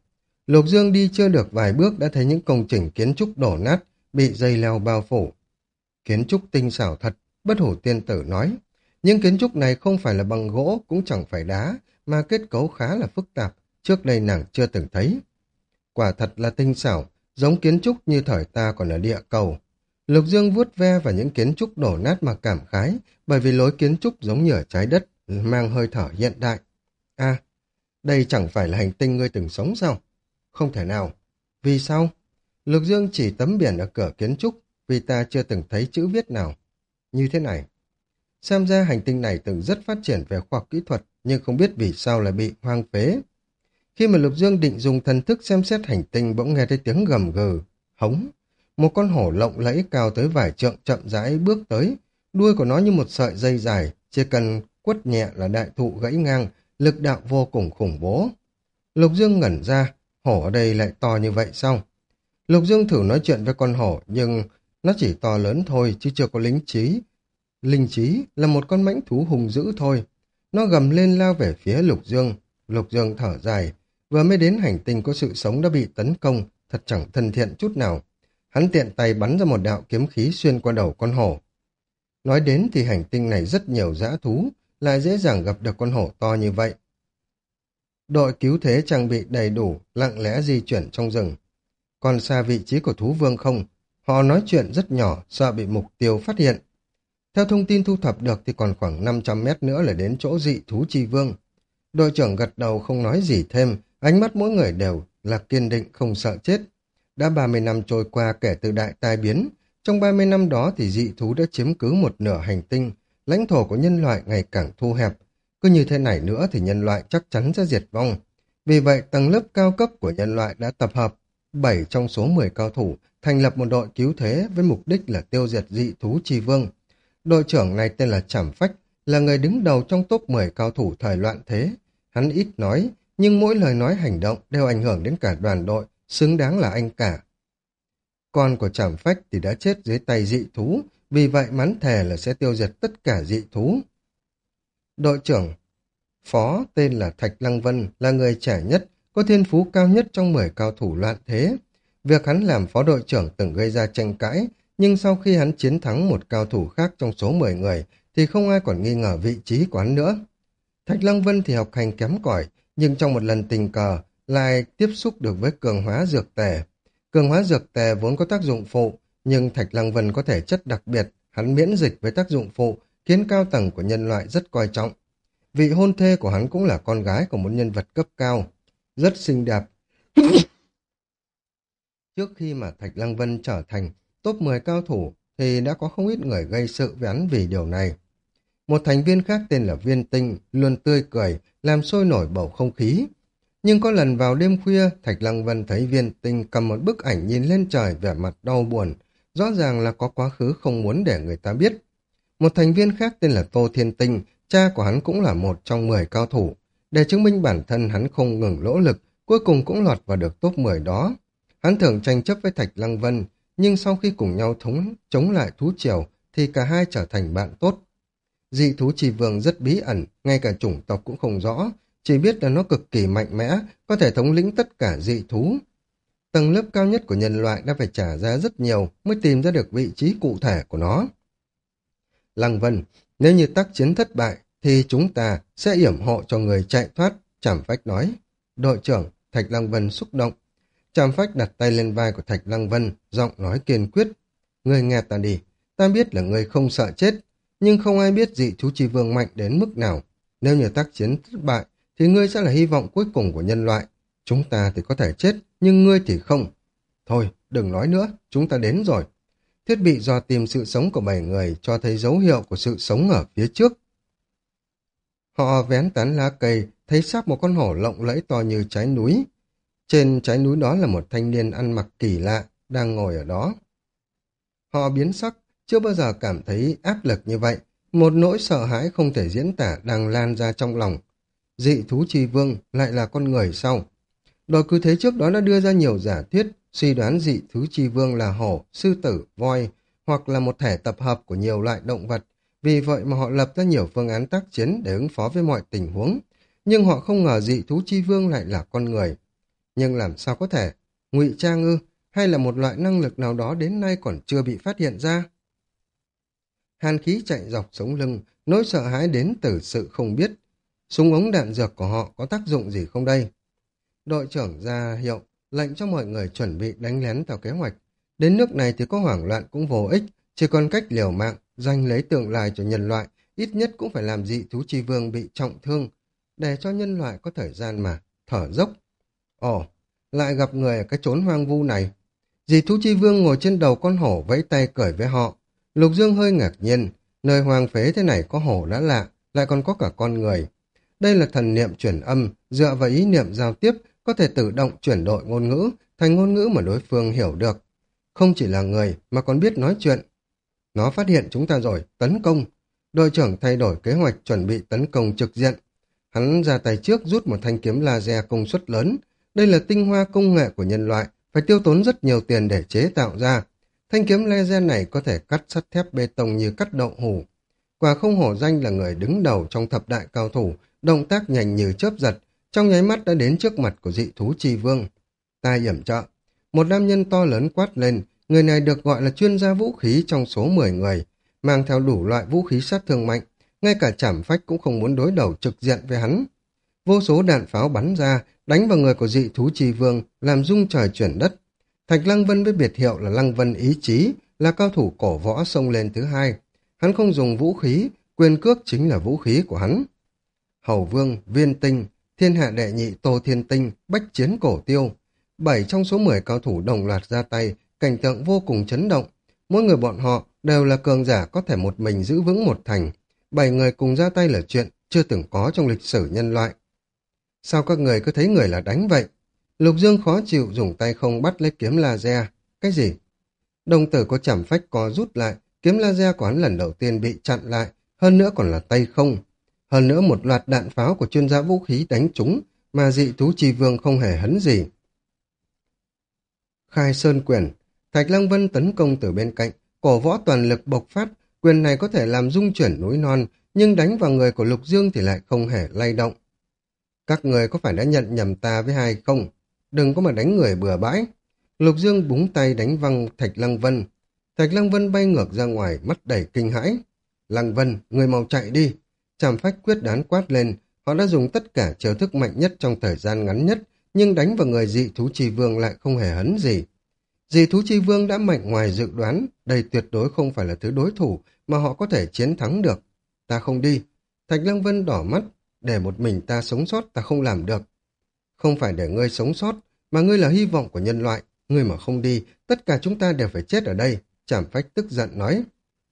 Lục Dương đi chưa được vài bước đã thấy những công trình kiến trúc đổ nát, bị dây leo bao phủ. Kiến trúc tinh xảo thật, Bất Hủ Tiên Tử nói. Nhưng kiến trúc này không phải là bằng gỗ, cũng chẳng phải đá, mà kết cấu khá là phức tạp, trước đây nàng chưa từng thấy. Quả thật là tinh xảo, giống kiến trúc như thời ta còn ở địa cầu. Lục Dương vuốt ve vào những kiến trúc đổ nát mà cảm khái, bởi vì lối kiến trúc giống như ở trái đất, mang hơi thở hiện đại. À, đây chẳng phải là hành tinh ngươi từng sống sao? Không thể nào. Vì sao? Lục Dương chỉ tấm biển ở cửa kiến trúc, vì ta chưa từng thấy chữ viết nào. Như thế này. Xem ra hành tinh này từng rất phát triển về khoa học kỹ thuật, nhưng không biết vì sao lại bị hoang phế. Khi mà Lục Dương định dùng thần thức xem xét hành tinh bỗng nghe thấy tiếng gầm gừ, hống. Một con hổ lộng lẫy cao tới vài trượng chậm rãi bước tới. Đuôi của nó như một sợi dây dài, chỉ cần quất nhẹ là đại thụ gãy ngang, lực đạo vô cùng khủng bố. Lục Dương ngẩn ra, hổ ở đây lại to như vậy sao? Lục Dương thử nói chuyện với con hổ, nhưng nó chỉ to lớn thôi, chứ chưa có lính trí. Linh trí là một con mãnh thú hung dữ thôi. Nó gầm lên lao về phía Lục Dương. Lục Dương thở dài, vừa mới đến hành tinh có sự sống đã bị tấn công, thật chẳng thân thiện chút nào. Hắn tiện tay bắn ra một đạo kiếm khí xuyên qua đầu con hổ. Nói đến thì hành tinh này rất nhiều dã thú, lại dễ dàng gặp được con hổ to như vậy. Đội cứu thế trang bị đầy đủ, lặng lẽ di chuyển trong rừng. Còn xa vị trí của thú vương không? Họ nói chuyện rất nhỏ, sợ bị mục tiêu phát hiện. Theo thông tin thu thập được thì còn khoảng 500 mét nữa là đến chỗ dị thú chi vương. Đội trưởng gật đầu không nói gì thêm, ánh mắt mỗi người đều là kiên định không sợ chết. Đã 30 năm trôi qua kể từ đại tai biến, trong 30 năm đó thì dị thú đã chiếm cứ một nửa hành tinh, lãnh thổ của nhân loại ngày càng thu hẹp. Cứ như thế này nữa thì nhân loại chắc chắn sẽ diệt vong. Vì vậy tầng lớp cao cấp của nhân loại đã tập hợp 7 trong số 10 cao thủ thành lập một đội cứu thế với mục đích là tiêu diệt dị thú chi vương. Đội trưởng này tên là Trảm Phách, là người đứng đầu trong top 10 cao thủ thời loạn thế. Hắn ít nói, nhưng mỗi lời nói hành động đều ảnh hưởng đến cả đoàn đội, xứng đáng là anh cả. Con của Trảm Phách thì đã chết dưới tay dị thú, vì vậy mắn thề là sẽ tiêu diệt tất cả dị thú. Đội trưởng phó tên là Thạch Lăng Vân, là người trẻ nhất, có thiên phú cao nhất trong 10 cao thủ loạn thế. Việc hắn làm phó đội trưởng từng gây ra tranh cãi, nhưng sau khi hắn chiến thắng một cao thủ khác trong số 10 người, thì không ai còn nghi ngờ vị trí của hắn nữa. Thạch Lăng Vân thì học hành kém cỏi, nhưng trong một lần tình cờ lại tiếp xúc được với cường hóa dược tề. Cường hóa dược tề vốn có tác dụng phụ, nhưng Thạch Lăng Vân có thể chất đặc biệt, hắn miễn dịch với tác dụng phụ, khiến cao tầng của nhân loại rất coi trọng. Vị hôn thê của hắn cũng là con gái của một nhân vật cấp cao, rất xinh đẹp. Trước khi mà Thạch Lăng Vân trở thành top 10 cao thủ, thì đã có không ít người gây sự với hắn vì điều này. Một thành viên khác tên là Viên Tinh, luôn tươi cười, làm sôi nổi bầu không khí. Nhưng có lần vào đêm khuya, Thạch Lăng Vân thấy Viên Tinh cầm một bức ảnh nhìn lên trời vẻ mặt đau buồn, rõ ràng là có quá khứ không muốn để người ta biết. Một thành viên khác tên là Tô Thiên Tinh, cha của hắn cũng là một trong 10 cao thủ. Để chứng minh bản thân hắn không ngừng nỗ lực, cuối cùng cũng lọt vào được top 10 đó. Hắn thường tranh chấp với Thạch Lăng Vân, nhưng sau khi cùng nhau chống lại thú triều, thì cả hai trở thành bạn tốt. Dị thú trì vương rất bí ẩn, ngay cả chủng tộc cũng không rõ, chỉ biết là nó cực kỳ mạnh mẽ, có thể thống lĩnh tất cả dị thú. Tầng lớp cao nhất của nhân loại đã phải trả giá rất nhiều mới tìm ra được vị trí cụ thể của nó. Lăng Vân, nếu như tác chiến thất bại, thì chúng ta sẽ yểm hộ cho người chạy thoát, Trảm Phách nói. Đội trưởng, Thạch Lăng Vân xúc động. Trảm Phách đặt tay lên vai của Thạch Lăng Vân, giọng nói kiên quyết. Ngươi nghe ta đi, ta biết là ngươi không sợ chết, nhưng không ai biết dị thú chi vương mạnh đến mức nào. Nếu như tác chiến thất bại, thì ngươi sẽ là hy vọng cuối cùng của nhân loại. Chúng ta thì có thể chết, nhưng ngươi thì không. Thôi, đừng nói nữa, chúng ta đến rồi. Thiết bị dò tìm sự sống của 7 người cho thấy dấu hiệu của sự sống ở phía trước. Họ vén tán lá cây, thấy xác một con hổ lộng lẫy to như trái núi. Trên trái núi đó là một thanh niên ăn mặc kỳ lạ, đang ngồi ở đó. Họ biến sắc, chưa bao giờ cảm thấy áp lực như vậy. Một nỗi sợ hãi không thể diễn tả đang lan ra trong lòng. Dị thú chi vương lại là con người sau. Đội cứu thế trước đó đã đưa ra nhiều giả thuyết, suy đoán dị thú chi vương là hổ, sư tử, voi, hoặc là một thể tập hợp của nhiều loại động vật. Vì vậy mà họ lập ra nhiều phương án tác chiến để ứng phó với mọi tình huống. Nhưng họ không ngờ dị thú chi vương lại là con người. Nhưng làm sao có thể? Ngụy trang ư? Hay là một loại năng lực nào đó đến nay còn chưa bị phát hiện ra? Hàn khí chạy dọc sống lưng, nỗi sợ hãi đến từ sự không biết. Súng ống đạn dược của họ có tác dụng gì không đây? Đội trưởng ra hiệu, lệnh cho mọi người chuẩn bị đánh lén theo kế hoạch. Đến nước này thì có hoảng loạn cũng vô ích, chỉ còn cách liều mạng, giành lấy tương lai cho nhân loại, ít nhất cũng phải làm dị thú chi vương bị trọng thương, để cho nhân loại có thời gian mà thở dốc. Ồ, lại gặp người ở cái chốn hoang vu này. Dị thú chi vương ngồi trên đầu con hổ vẫy tay cười với họ. Lục Dương hơi ngạc nhiên, nơi hoang phế thế này có hổ đã lạ, lại còn có cả con người. Đây là thần niệm chuyển âm, dựa vào ý niệm giao tiếp, có thể tự động chuyển đổi ngôn ngữ thành ngôn ngữ mà đối phương hiểu được. Không chỉ là người mà còn biết nói chuyện. Nó phát hiện chúng ta rồi, tấn công. Đội trưởng thay đổi kế hoạch chuẩn bị tấn công trực diện. Hắn ra tay trước rút một thanh kiếm laser công suất lớn. Đây là tinh hoa công nghệ của nhân loại, phải tiêu tốn rất nhiều tiền để chế tạo ra. Thanh kiếm laser này có thể cắt sắt thép bê tông như cắt đậu hũ. Quả không hổ danh là người đứng đầu trong thập đại cao thủ, động tác nhanh như chớp giật, trong nháy mắt đã đến trước mặt của dị thú chi vương. Tai yểm trợ. Một nam nhân to lớn quát lên, người này được gọi là chuyên gia vũ khí trong số 10 người, mang theo đủ loại vũ khí sát thương mạnh, ngay cả trảm phách cũng không muốn đối đầu trực diện với hắn. Vô số đạn pháo bắn ra, đánh vào người của dị thú chi vương, làm rung trời chuyển đất. Thạch Lăng Vân với biệt hiệu là Lăng Vân ý chí, là cao thủ cổ võ xông lên thứ hai. Hắn không dùng vũ khí, quyền cước chính là vũ khí của hắn. Hầu Vương, Viên Tinh, Thiên Hạ Đệ Nhị Tô Thiên Tinh, Bách Chiến Cổ Tiêu. 7 trong số 10 cao thủ đồng loạt ra tay, cảnh tượng vô cùng chấn động. Mỗi người bọn họ đều là cường giả có thể một mình giữ vững một thành. 7 người cùng ra tay là chuyện chưa từng có trong lịch sử nhân loại. Sao các người cứ thấy người là đánh vậy? Lục Dương khó chịu dùng tay không bắt lấy kiếm laser. Cái gì? Đồng tử có chảm phách co rút lại, kiếm laser của hắn lần đầu tiên bị chặn lại, hơn nữa còn là tay không. Hơn nữa một loạt đạn pháo của chuyên gia vũ khí đánh trúng, mà dị thú chi vương không hề hấn gì. Khai Sơn Quyền. Thạch Lăng Vân tấn công từ bên cạnh, cổ võ toàn lực bộc phát, quyền này có thể làm rung chuyển núi non, nhưng đánh vào người của Lục Dương thì lại không hề lay động. Các người có phải đã nhận nhầm ta với hai không? Đừng có mà đánh người bừa bãi. Lục Dương búng tay đánh văng Thạch Lăng Vân. Thạch Lăng Vân bay ngược ra ngoài, mắt đầy kinh hãi. Lăng Vân, người mau chạy đi. Trảm phách quyết đoán quát lên, họ đã dùng tất cả chiêu thức mạnh nhất trong thời gian ngắn nhất, nhưng đánh vào người dị thú chi vương lại không hề hấn gì. Dị thú chi vương đã mạnh ngoài dự đoán, đây tuyệt đối không phải là thứ đối thủ mà họ có thể chiến thắng được. Ta không đi. Thạch Lăng Vân đỏ mắt, để một mình ta sống sót ta không làm được. Không phải để ngươi sống sót, mà ngươi là hy vọng của nhân loại. Ngươi mà không đi, tất cả chúng ta đều phải chết ở đây. Trảm phách tức giận nói.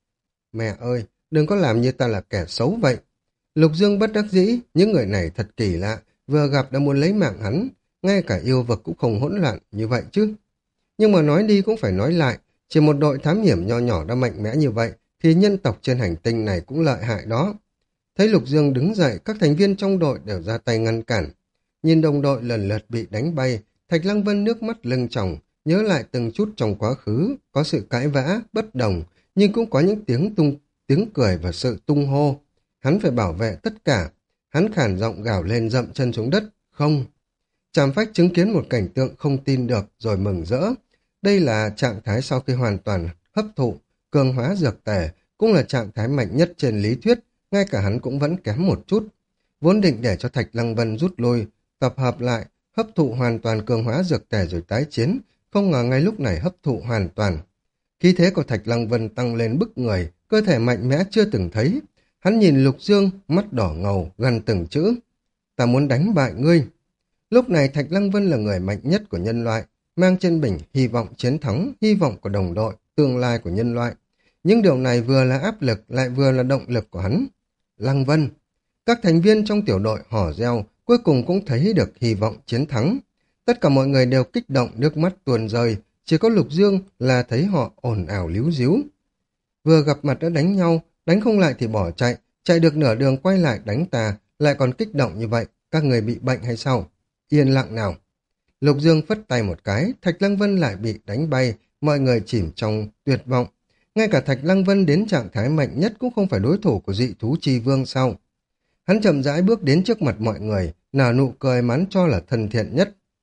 Mẹ ơi, đừng có làm như ta là kẻ xấu vậy. Lục Dương bất đắc dĩ, những người này thật kỳ lạ, vừa gặp đã muốn lấy mạng hắn, ngay cả yêu vực cũng không hỗn loạn như vậy chứ. Nhưng mà nói đi cũng phải nói lại, chỉ một đội thám hiểm nho nhỏ đã mạnh mẽ như vậy, thì nhân tộc trên hành tinh này cũng lợi hại đó. Thấy Lục Dương đứng dậy, các thành viên trong đội đều ra tay ngăn cản. Nhìn đồng đội lần lượt bị đánh bay, Thạch Lăng Vân nước mắt lưng tròng, nhớ lại từng chút trong quá khứ, có sự cãi vã, bất đồng, nhưng cũng có những tiếng cười và sự tung hô. Hắn phải bảo vệ tất cả. Hắn khản giọng gào lên dậm chân xuống đất. Không. Trảm phách chứng kiến một cảnh tượng không tin được rồi mừng rỡ. Đây là trạng thái sau khi hoàn toàn hấp thụ, cường hóa dược tề, cũng là trạng thái mạnh nhất trên lý thuyết, ngay cả hắn cũng vẫn kém một chút. Vốn định để cho Thạch Lăng Vân rút lui, tập hợp lại, hấp thụ hoàn toàn cường hóa dược tề rồi tái chiến, không ngờ ngay lúc này hấp thụ hoàn toàn. Khí thế của Thạch Lăng Vân tăng lên bức người, cơ thể mạnh mẽ chưa từng thấy. Hắn nhìn Lục Dương, mắt đỏ ngầu, gần từng chữ. Ta muốn đánh bại ngươi. Lúc này Thạch Lăng Vân là người mạnh nhất của nhân loại, mang trên mình hy vọng chiến thắng, hy vọng của đồng đội, tương lai của nhân loại. Những điều này vừa là áp lực, lại vừa là động lực của hắn. Lăng Vân. Các thành viên trong tiểu đội hò reo, cuối cùng cũng thấy được hy vọng chiến thắng. Tất cả mọi người đều kích động, nước mắt tuôn rơi, chỉ có Lục Dương là thấy họ ồn ào líu díu. Vừa gặp mặt đã đánh nhau, đánh không lại thì bỏ chạy, chạy được nửa đường quay lại đánh ta, lại còn kích động như vậy, các người bị bệnh hay sao? Yên lặng nào. Lục Dương phất tay một cái, Thạch Lăng Vân lại bị đánh bay, mọi người chìm trong tuyệt vọng. Ngay cả Thạch Lăng Vân đến trạng thái mạnh nhất cũng không phải đối thủ của dị thú chi vương sau. Hắn chậm rãi bước đến trước mặt mọi người, nở nụ cười mắn cho là thân thiện nhất.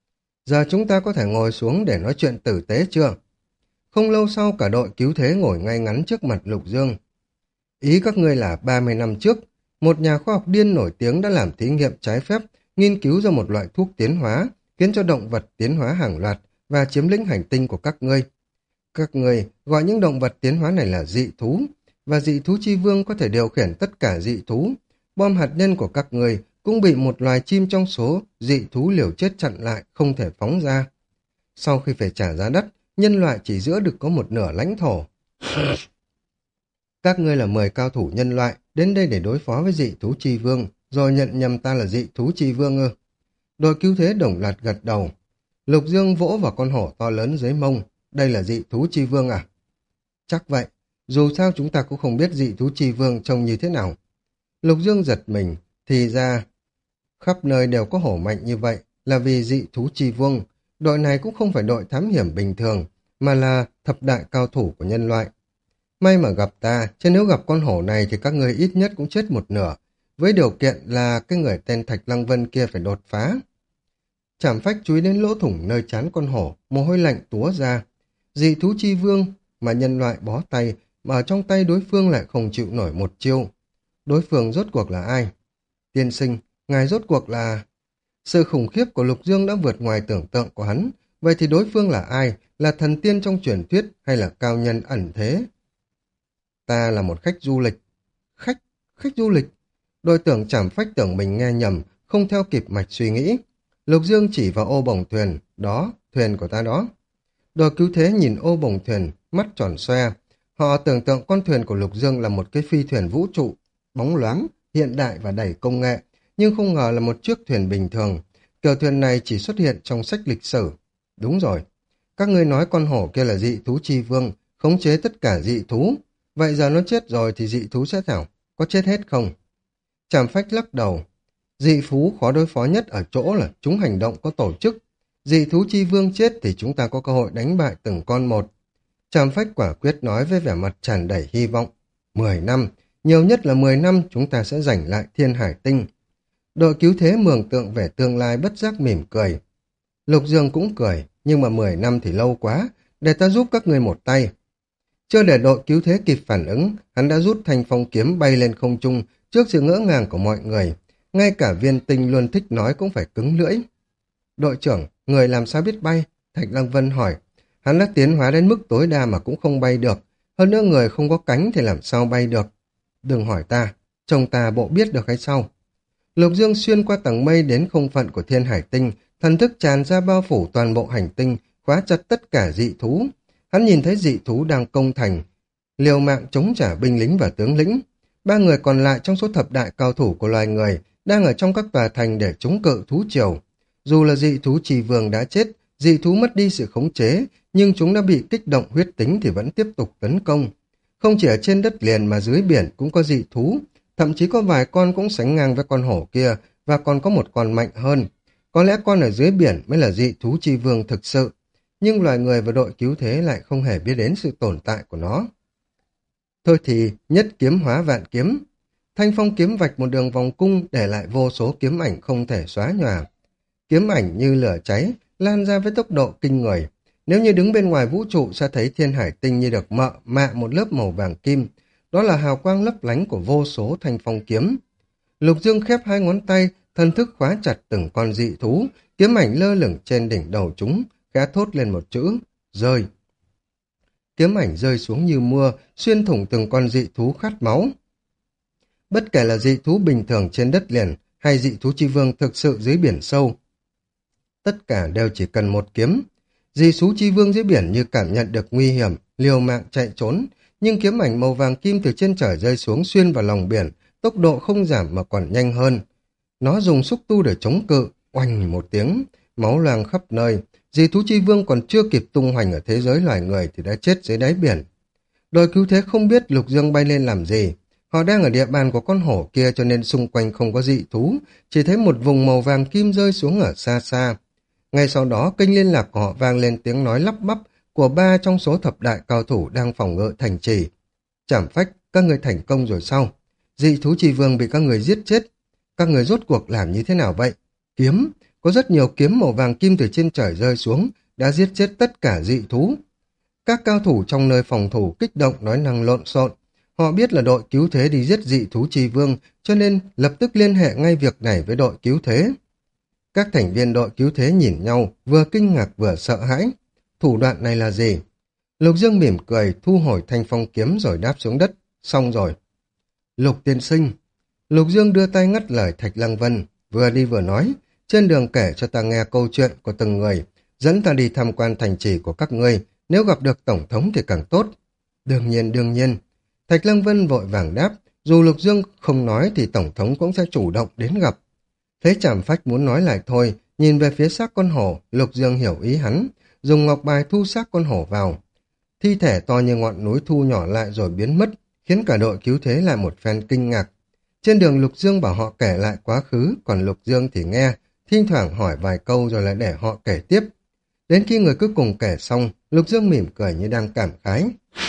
Giờ chúng ta có thể ngồi xuống để nói chuyện tử tế chưa? Không lâu sau cả đội cứu thế ngồi ngay ngắn trước mặt Lục Dương. Ý các ngươi là 30 năm trước, một nhà khoa học điên nổi tiếng đã làm thí nghiệm trái phép, nghiên cứu ra một loại thuốc tiến hóa, khiến cho động vật tiến hóa hàng loạt và chiếm lĩnh hành tinh của các ngươi. Các ngươi gọi những động vật tiến hóa này là dị thú, và dị thú chi vương có thể điều khiển tất cả dị thú. Bom hạt nhân của các ngươi cũng bị một loài chim trong số dị thú liều chết chặn lại, không thể phóng ra. Sau khi phải trả giá đắt, nhân loại chỉ giữ được có một nửa lãnh thổ. Các ngươi là 10 cao thủ nhân loại, đến đây để đối phó với dị thú chi vương, rồi nhận nhầm ta là dị thú chi vương ư. Đội cứu thế đồng loạt gật đầu. Lục Dương vỗ vào con hổ to lớn dưới mông. Đây là dị thú chi vương à? Chắc vậy, dù sao chúng ta cũng không biết dị thú chi vương trông như thế nào. Lục Dương giật mình, thì ra khắp nơi đều có hổ mạnh như vậy là vì dị thú chi vương. Đội này cũng không phải đội thám hiểm bình thường, mà là thập đại cao thủ của nhân loại. May mà gặp ta, chứ nếu gặp con hổ này thì các ngươi ít nhất cũng chết một nửa, với điều kiện là cái người tên Thạch Lăng Vân kia phải đột phá. Trảm Phách chúi đến lỗ thủng nơi trán con hổ, mồ hôi lạnh túa ra. Dị thú chi vương mà nhân loại bó tay, mà ở trong tay đối phương lại không chịu nổi một chiêu. Đối phương rốt cuộc là ai? Tiên sinh, ngài rốt cuộc là... Sự khủng khiếp của Lục Dương đã vượt ngoài tưởng tượng của hắn. Vậy thì đối phương là ai? Là thần tiên trong truyền thuyết hay là cao nhân ẩn thế? Ta là một khách du lịch. Khách du lịch? Đội tưởng Trảm Phách tưởng mình nghe nhầm, không theo kịp mạch suy nghĩ. Lục Dương chỉ vào ô bồng thuyền. Đó, thuyền của ta đó. Đội cứu thế nhìn ô bồng thuyền, mắt tròn xoe. Họ tưởng tượng con thuyền của Lục Dương là một cái phi thuyền vũ trụ, bóng loáng, hiện đại và đầy công nghệ, nhưng không ngờ là một chiếc thuyền bình thường. Kiểu thuyền này chỉ xuất hiện trong sách lịch sử. Đúng rồi, các ngươi nói con hổ kia là dị thú chi vương, khống chế tất cả dị thú. Vậy giờ nó chết rồi thì dị thú sẽ thảo, có chết hết không? Trảm Phách lắc đầu. Dị thú khó đối phó nhất ở chỗ là chúng hành động có tổ chức. Dị thú chi vương chết thì chúng ta có cơ hội đánh bại từng con một. Trảm Phách quả quyết nói với vẻ mặt tràn đầy hy vọng. 10 năm, nhiều nhất là 10 năm chúng ta sẽ giành lại Thiên Hải Tinh. Đội cứu thế mường tượng về tương lai bất giác mỉm cười. Lục Dương cũng cười, nhưng mà 10 năm thì lâu quá, để ta giúp các người một tay. Chưa để đội cứu thế kịp phản ứng, hắn đã rút thanh phong kiếm bay lên không trung trước sự ngỡ ngàng của mọi người. Ngay cả Viên Tinh luôn thích nói cũng phải cứng lưỡi. Đội trưởng, người làm sao biết bay? Thạch Lăng Vân hỏi. Hắn đã tiến hóa đến mức tối đa mà cũng không bay được. Hơn nữa người không có cánh thì làm sao bay được? Đừng hỏi ta, chồng ta bộ biết được hay sao? Lục Dương xuyên qua tầng mây đến không phận của Thiên Hải Tinh, thần thức tràn ra bao phủ toàn bộ hành tinh, khóa chặt tất cả dị thú. Hắn nhìn thấy dị thú đang công thành, liều mạng chống trả binh lính và tướng lĩnh. 3 người còn lại trong số thập đại cao thủ của loài người đang ở trong các tòa thành để chống cự thú triều. Dù là dị thú trì vương đã chết, dị thú mất đi sự khống chế, nhưng chúng đã bị kích động huyết tính thì vẫn tiếp tục tấn công. Không chỉ ở trên đất liền mà dưới biển cũng có dị thú, thậm chí có vài con cũng sánh ngang với con hổ kia và còn có một con mạnh hơn. Có lẽ con ở dưới biển mới là dị thú chi vương thực sự, nhưng loài người và đội cứu thế lại không hề biết đến sự tồn tại của nó. Thôi thì nhất kiếm hóa vạn kiếm. Thanh phong kiếm vạch một đường vòng cung để lại vô số kiếm ảnh không thể xóa nhòa. Kiếm ảnh như lửa cháy, lan ra với tốc độ kinh người. Nếu như đứng bên ngoài vũ trụ sẽ thấy Thiên Hải Tinh như được mạ một lớp màu vàng kim. Đó là hào quang lấp lánh của vô số thanh phong kiếm. Lục Dương khép 2 ngón tay, thân thức khóa chặt từng con dị thú, kiếm ảnh lơ lửng trên đỉnh đầu chúng, khẽ thốt lên một chữ, rơi. Kiếm ảnh rơi xuống như mưa, xuyên thủng từng con dị thú khát máu. Bất kể là dị thú bình thường trên đất liền, hay dị thú chi vương thực sự dưới biển sâu, tất cả đều chỉ cần một kiếm. Dị thú chi vương dưới biển như cảm nhận được nguy hiểm, liều mạng chạy trốn, nhưng kiếm ảnh màu vàng kim từ trên trời rơi xuống xuyên vào lòng biển, tốc độ không giảm mà còn nhanh hơn. Nó dùng xúc tu để chống cự, oanh một tiếng, máu loang khắp nơi. Dị thú chi vương còn chưa kịp tung hoành ở thế giới loài người thì đã chết dưới đáy biển. Đội cứu thế không biết Lục Dương bay lên làm gì. Họ đang ở địa bàn của con hổ kia cho nên xung quanh không có dị thú, chỉ thấy một vùng màu vàng kim rơi xuống ở xa xa. Ngay sau đó kênh liên lạc của họ vang lên tiếng nói lắp bắp của 3 trong số thập đại cao thủ đang phòng ngự thành trì. Trảm Phách, các người thành công rồi sao? Dị thú chi vương bị các người giết chết. Các người rốt cuộc làm như thế nào vậy? Kiếm, Có rất nhiều kiếm màu vàng kim từ trên trời rơi xuống, đã giết chết tất cả dị thú. Các cao thủ trong nơi phòng thủ kích động nói năng lộn xộn. Họ biết là đội cứu thế đi giết dị thú chi vương, cho nên lập tức liên hệ ngay việc này với đội cứu thế. Các thành viên đội cứu thế nhìn nhau, vừa kinh ngạc vừa sợ hãi. Thủ đoạn này là gì? Lục Dương mỉm cười, thu hồi thanh phong kiếm rồi đáp xuống đất. Xong rồi. Lục tiên sinh. Lục Dương đưa tay ngắt lời Thạch Lăng Vân, vừa đi vừa nói, trên đường kể cho ta nghe câu chuyện của từng người, dẫn ta đi tham quan thành trì của các ngươi, nếu gặp được tổng thống thì càng tốt. Đương nhiên, đương nhiên. Thạch Lăng Vân vội vàng đáp, dù Lục Dương không nói thì tổng thống cũng sẽ chủ động đến gặp. Thế Trảm Phách muốn nói lại thôi, nhìn về phía xác con hổ, Lục Dương hiểu ý hắn, dùng ngọc bài thu xác con hổ vào. Thi thể to như ngọn núi thu nhỏ lại rồi biến mất, khiến cả đội cứu thế lại một phen kinh ngạc. Trên đường Lục Dương bảo họ kể lại quá khứ, còn Lục Dương thì nghe, thỉnh thoảng hỏi vài câu rồi lại để họ kể tiếp. Đến khi người cuối cùng kể xong, Lục Dương mỉm cười như đang cảm khái.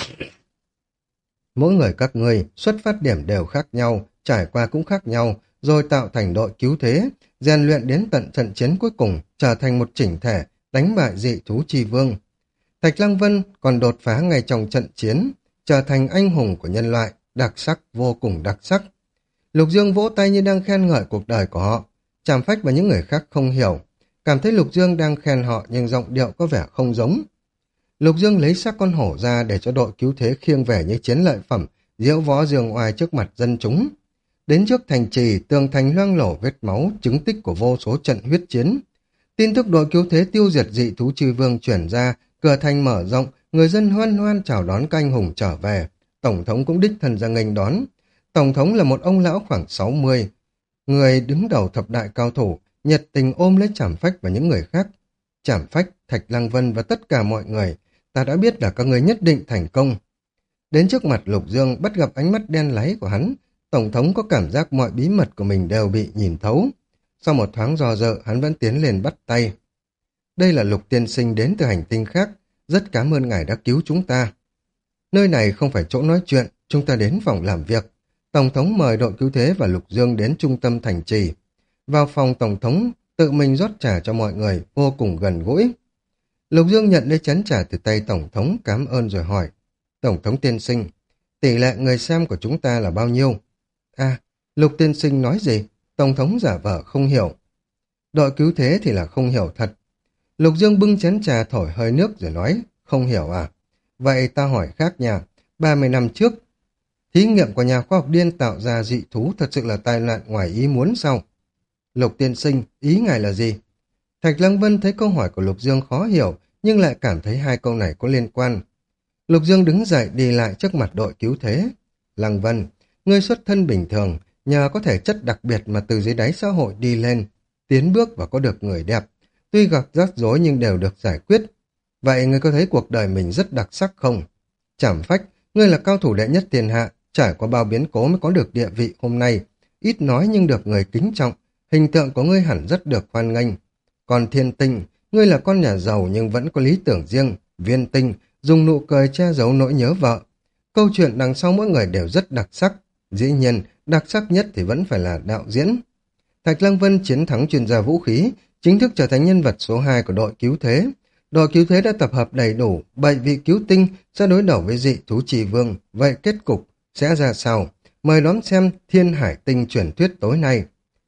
Mỗi người các ngươi xuất phát điểm đều khác nhau, trải qua cũng khác nhau, rồi tạo thành đội cứu thế, rèn luyện đến tận trận chiến cuối cùng, trở thành một chỉnh thể, đánh bại dị thú chi vương. Thạch Lăng Vân còn đột phá ngay trong trận chiến, trở thành anh hùng của nhân loại, đặc sắc, vô cùng đặc sắc. Lục Dương vỗ tay như đang khen ngợi cuộc đời của họ. Trảm Phách và những người khác không hiểu, cảm thấy Lục Dương đang khen họ nhưng giọng điệu có vẻ không giống. Lục Dương lấy xác con hổ ra để cho đội cứu thế khiêng về như chiến lợi phẩm, diễu võ dương oai trước mặt dân chúng. Đến trước thành trì, tường thành loang lổ vết máu, chứng tích của vô số trận huyết chiến. Tin tức đội cứu thế tiêu diệt dị thú chư vương chuyển ra, cửa thành mở rộng, người dân hoan hoan chào đón các anh hùng trở về. Tổng thống cũng đích thân ra nghênh đón. Tổng thống là một ông lão khoảng 60, người đứng đầu thập đại cao thủ, nhiệt tình ôm lấy Trảm Phách và những người khác. Trảm Phách, Thạch Lăng Vân và tất cả mọi người, ta đã biết là các người nhất định thành công. Đến trước mặt Lục Dương, bắt gặp ánh mắt đen láy của hắn, Tổng thống có cảm giác mọi bí mật của mình đều bị nhìn thấu. Sau một thoáng do dự, hắn vẫn tiến lên bắt tay. Đây là Lục tiên sinh đến từ hành tinh khác, rất cảm ơn ngài đã cứu chúng ta. Nơi này không phải chỗ nói chuyện, chúng ta đến phòng làm việc. Tổng thống mời đội cứu thế và Lục Dương đến trung tâm thành trì. Vào phòng Tổng thống, tự mình rót trà cho mọi người, vô cùng gần gũi. Lục Dương nhận lấy chén trà từ tay Tổng thống, cảm ơn rồi hỏi. Tổng thống tiên sinh, tỷ lệ người xem của chúng ta là bao nhiêu? À, Lục tiên sinh nói gì? Tổng thống giả vờ không hiểu. Đội cứu thế thì là không hiểu thật. Lục Dương bưng chén trà thổi hơi nước rồi nói, không hiểu à? Vậy ta hỏi khác nha, 30 năm trước, thí nghiệm của nhà khoa học điên tạo ra dị thú thật sự là tai nạn ngoài ý muốn sao? Lục tiên sinh, ý ngài là gì? Thạch Lăng Vân thấy câu hỏi của Lục Dương khó hiểu, nhưng lại cảm thấy hai câu này có liên quan. Lục Dương đứng dậy đi lại trước mặt đội cứu thế. Lăng Vân, ngươi xuất thân bình thường, nhờ có thể chất đặc biệt mà từ dưới đáy xã hội đi lên, tiến bước và có được người đẹp. Tuy gặp rắc rối nhưng đều được giải quyết. Vậy ngươi có thấy cuộc đời mình rất đặc sắc không? Trảm Phách, ngươi là cao thủ đệ nhất thiên hạ, trải qua bao biến cố mới có được địa vị hôm nay. Ít nói nhưng được người kính trọng, hình tượng của ngươi hẳn rất được hoan nghênh. Còn Thiên Tinh, ngươi là con nhà giàu nhưng vẫn có lý tưởng riêng. Viên Tinh, dùng nụ cười che giấu nỗi nhớ vợ. Câu chuyện đằng sau mỗi người đều rất đặc sắc. Dĩ nhiên, đặc sắc nhất thì vẫn phải là đạo diễn. Thạch Lăng Vân chiến thắng chuyên gia vũ khí, chính thức trở thành nhân vật số 2 của đội cứu thế. Đội cứu thế đã tập hợp đầy đủ, 7 vị cứu tinh sẽ đối đầu với dị thú trì vương. Vậy kết cục sẽ ra sao? Mời đón xem Thiên Hải Tinh truyền thuyết tối nay.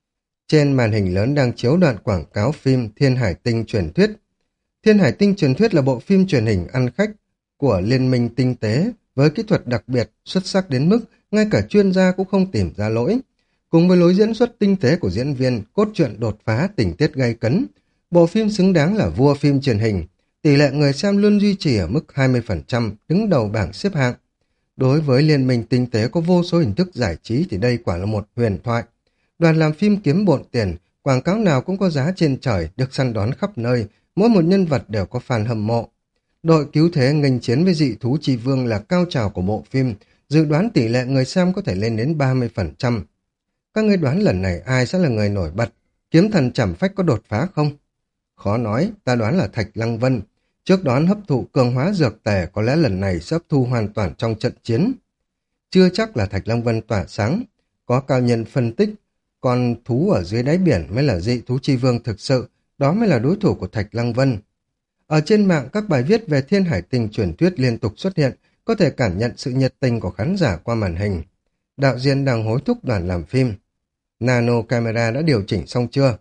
Trên màn hình lớn đang chiếu đoạn quảng cáo phim Thiên Hải Tinh truyền thuyết. Thiên Hải Tinh truyền thuyết là bộ phim truyền hình ăn khách của Liên minh Tinh tế với kỹ thuật đặc biệt, xuất sắc đến mức ngay cả chuyên gia cũng không tìm ra lỗi. Cùng với lối diễn xuất tinh tế của diễn viên, cốt truyện đột phá, tình tiết gay cấn, bộ phim xứng đáng là vua phim truyền hình. Tỷ lệ người xem luôn duy trì ở mức 20%, đứng đầu bảng xếp hạng. Đối với Liên minh Tinh tế có vô số hình thức giải trí thì đây quả là một huyền thoại. Đoàn làm phim kiếm bộn tiền, quảng cáo nào cũng có giá trên trời, được săn đón khắp nơi, mỗi một nhân vật đều có fan hâm mộ. Đội cứu thế nghênh chiến với dị thú chi vương là cao trào của bộ phim, dự đoán tỷ lệ người xem có thể lên đến 30%. Các ngươi đoán lần này ai sẽ là người nổi bật? Kiếm thần Trảm Phách có đột phá không? Khó nói, ta đoán là Thạch Lăng Vân. Trước đó hấp thụ cường hóa dược tề, có lẽ lần này sẽ hấp thu hoàn toàn trong trận chiến. Chưa chắc là Thạch Lăng Vân tỏa sáng. Có cao nhân phân tích, con thú ở dưới đáy biển mới là dị thú chi vương thực sự, đó mới là đối thủ của Thạch Lăng Vân. Ở trên mạng, các bài viết về Thiên Hải Tinh truyền thuyết liên tục xuất hiện, có thể cảm nhận sự nhiệt tình của khán giả qua màn hình. Đạo diễn đang hối thúc đoàn làm phim. Nano camera đã điều chỉnh xong chưa?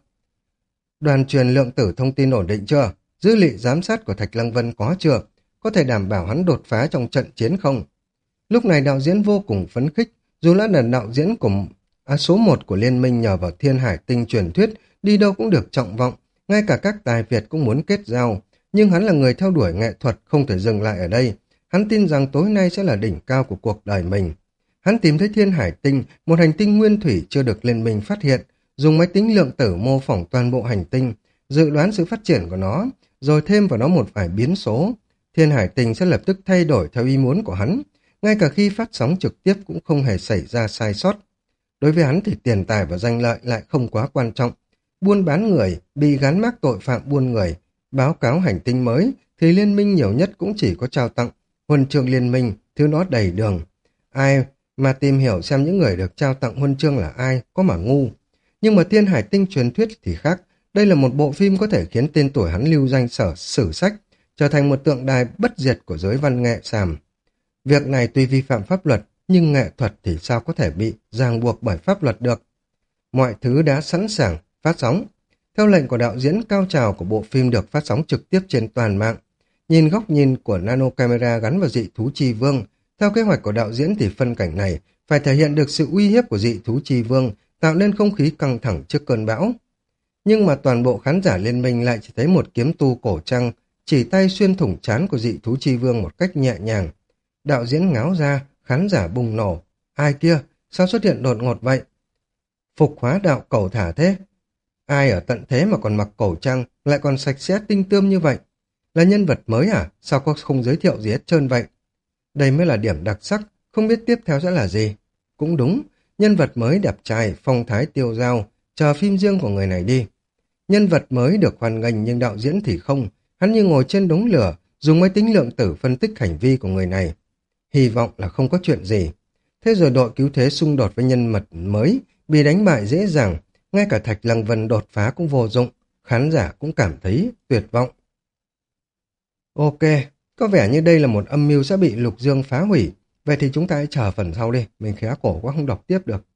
Đoàn truyền lượng tử thông tin ổn định chưa? Dữ liệu giám sát của Thạch Lăng Vân có chưa? Có thể đảm bảo hắn đột phá trong trận chiến không? Lúc này đạo diễn vô cùng phấn khích, dù là đạo diễn của số một của liên minh nhờ vào Thiên Hải Tinh truyền thuyết, đi đâu cũng được trọng vọng, ngay cả các tài Việt cũng muốn kết giao. Nhưng hắn là người theo đuổi nghệ thuật, không thể dừng lại ở đây. Hắn tin rằng tối nay sẽ là đỉnh cao của cuộc đời mình. Hắn tìm thấy Thiên Hải Tinh, một hành tinh nguyên thủy chưa được liên minh phát hiện, dùng máy tính lượng tử mô phỏng toàn bộ hành tinh, dự đoán sự phát triển của nó, rồi thêm vào nó một vài biến số. Thiên Hải Tinh sẽ lập tức thay đổi theo ý muốn của hắn, ngay cả khi phát sóng trực tiếp cũng không hề xảy ra sai sót. Đối với hắn thì tiền tài và danh lợi lại không quá quan trọng. Buôn bán người, bị gắn mác tội phạm buôn người, báo cáo hành tinh mới thì liên minh nhiều nhất cũng chỉ có trao tặng huân chương liên minh, thứ nó đầy đường. Ai mà tìm hiểu xem những người được trao tặng huân chương là ai, có mà ngu. Nhưng mà Thiên Hải Tinh truyền thuyết thì khác, đây là một bộ phim có thể khiến tên tuổi hắn lưu danh sử sách, trở thành một tượng đài bất diệt của giới văn nghệ xàm. Việc này tuy vi phạm pháp luật, nhưng nghệ thuật thì sao có thể bị ràng buộc bởi pháp luật được. Mọi thứ đã sẵn sàng, phát sóng. Theo lệnh của đạo diễn, cao trào của bộ phim được phát sóng trực tiếp trên toàn mạng. Nhìn góc nhìn của nano camera gắn vào dị thú chi vương, theo kế hoạch của đạo diễn thì phân cảnh này phải thể hiện được sự uy hiếp của dị thú chi vương, tạo nên không khí căng thẳng trước cơn bão. Nhưng mà toàn bộ khán giả liên minh lại chỉ thấy một kiếm tu cổ trăng chỉ tay xuyên thủng trán của dị thú chi vương một cách nhẹ nhàng. Đạo diễn ngáo ra, khán giả bùng nổ. Ai kia? Sao xuất hiện đột ngột vậy? Phục hóa đạo cẩu thả thế? Ai ở tận thế mà còn mặc cổ trăng, lại còn sạch sẽ tinh tươm như vậy? Là nhân vật mới à? Sao có không giới thiệu gì hết trơn vậy? Đây mới là điểm đặc sắc, không biết tiếp theo sẽ là gì. Cũng đúng, nhân vật mới đẹp trai, phong thái tiêu dao, chờ phim riêng của người này đi. Nhân vật mới được hoan nghênh nhưng đạo diễn thì không, hắn như ngồi trên đống lửa, dùng máy tính lượng tử phân tích hành vi của người này. Hy vọng là không có chuyện gì. Thế rồi đội cứu thế xung đột với nhân vật mới, bị đánh bại dễ dàng, ngay cả Thạch Lăng Vân đột phá cũng vô dụng, khán giả cũng cảm thấy tuyệt vọng. Ok, có vẻ như đây là một âm mưu sẽ bị Lục Dương phá hủy, vậy thì chúng ta hãy chờ phần sau đi, mình khá cổ quá không đọc tiếp được.